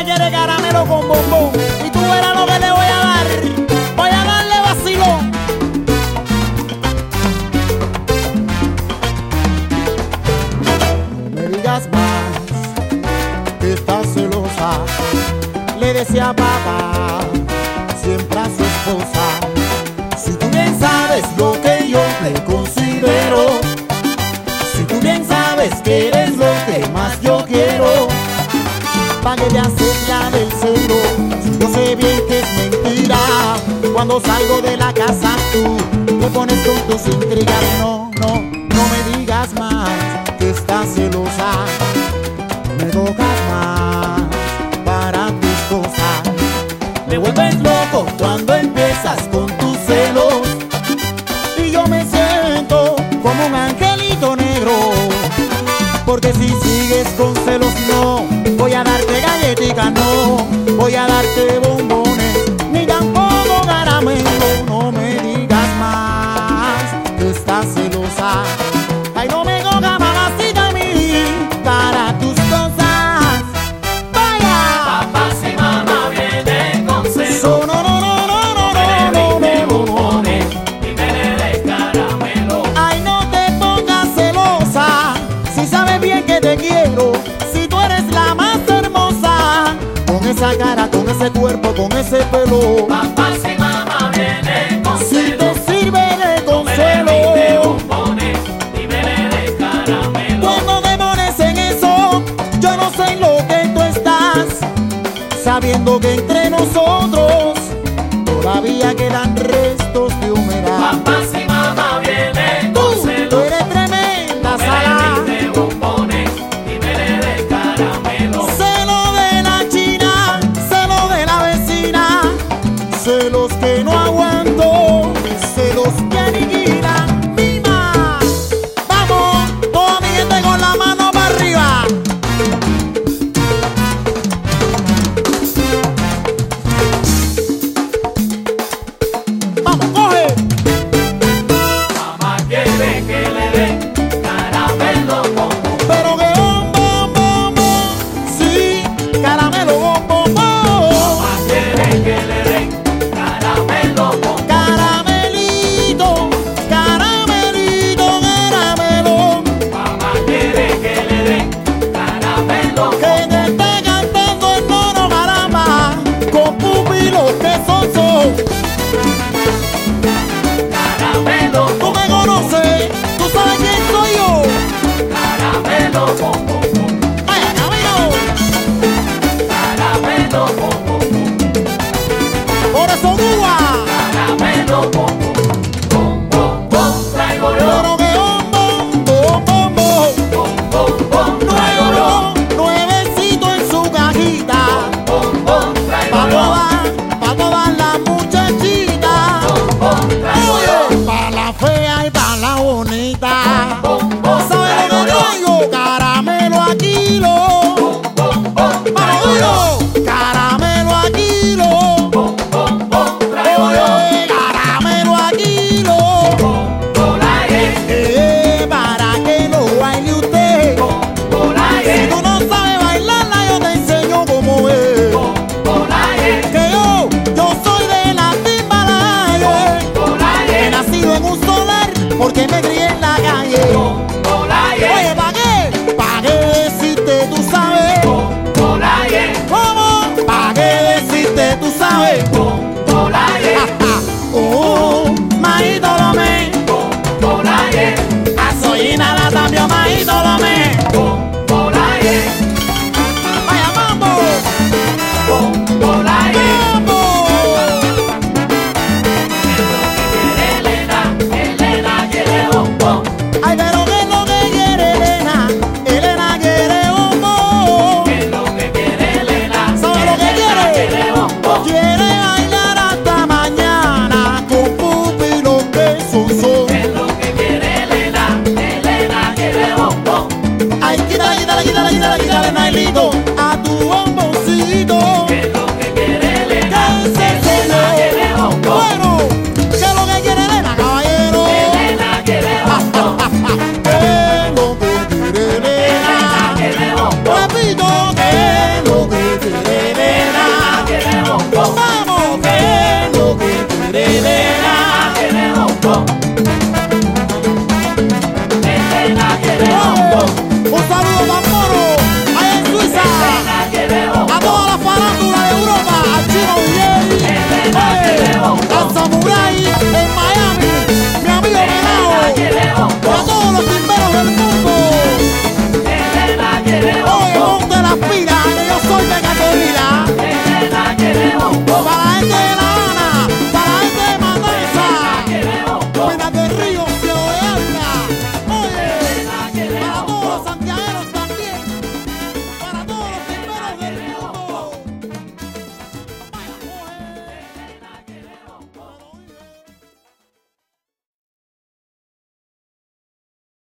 ella quiere caramelo con bombón. Y tú verás lo que le voy a dar. Voy a darle vacilón. No me digas más que estás celosa, le decía papá siempre a su esposa. Si tú bien sabes lo que yo le considero, si tú bien sabes que eres lo que más yo quiero, ¿pa' qué te haces la del celo? Si yo sé bien que es mentira. Cuando salgo de la casa tú te pones con tus intrigas. No, no, no me digas más que estás celosa. Me tocas más para tus cosas. Me vuelves loco cuando empiezas con tus celos y yo me siento como un angelito negro. Porque si sigues con celos no voy a darte galletitas, no voy a darte bombones, ni tampoco caramelo. No me digas más que estás celosa. Ay, no me cojas mamacita a mí para tus cosas. Vaya. Papá si mamá viene con celos, So, no, no, no, no, no, no, no, de no, no. bombones y me le des caramelo. Ay, no te pongas celosa, si sabes bien que te quiero, si tú eres la más hermosa, con esa cara, con ese cuerpo, con ese pelo. Papá si mamá viene con Si celos, te sirve de me le des consuelo, bombones y me le des caramelo. cuando te pones en eso, yo no sé en lo que tú estás, sabiendo que entre nosotros todavía quedan restos de humedad. Papá si mamá viene con Tú celos, eres tremenda me sala. le des bombones y me le des caramelo. Celo de la china, celo de la vecina, celos que no aguanto, celos que aniquilan mi más. Vamos, toda mi gente con la mano para arriba. Vamos, coge. Mamá quiere que le den caramelo con bombones. Pero que bom, bom, bom, bom, sí, caramelo, bom, bom, bom. Mamá quiere que le den caramelo con bombones. Caramelito, caramelito, caramelo, Mamá quiere que le den caramelo con que te está cantando el mono caramba, con pupilos que son. caramelo Tú con me conoces, tú sabes quién soy yo. caramelo con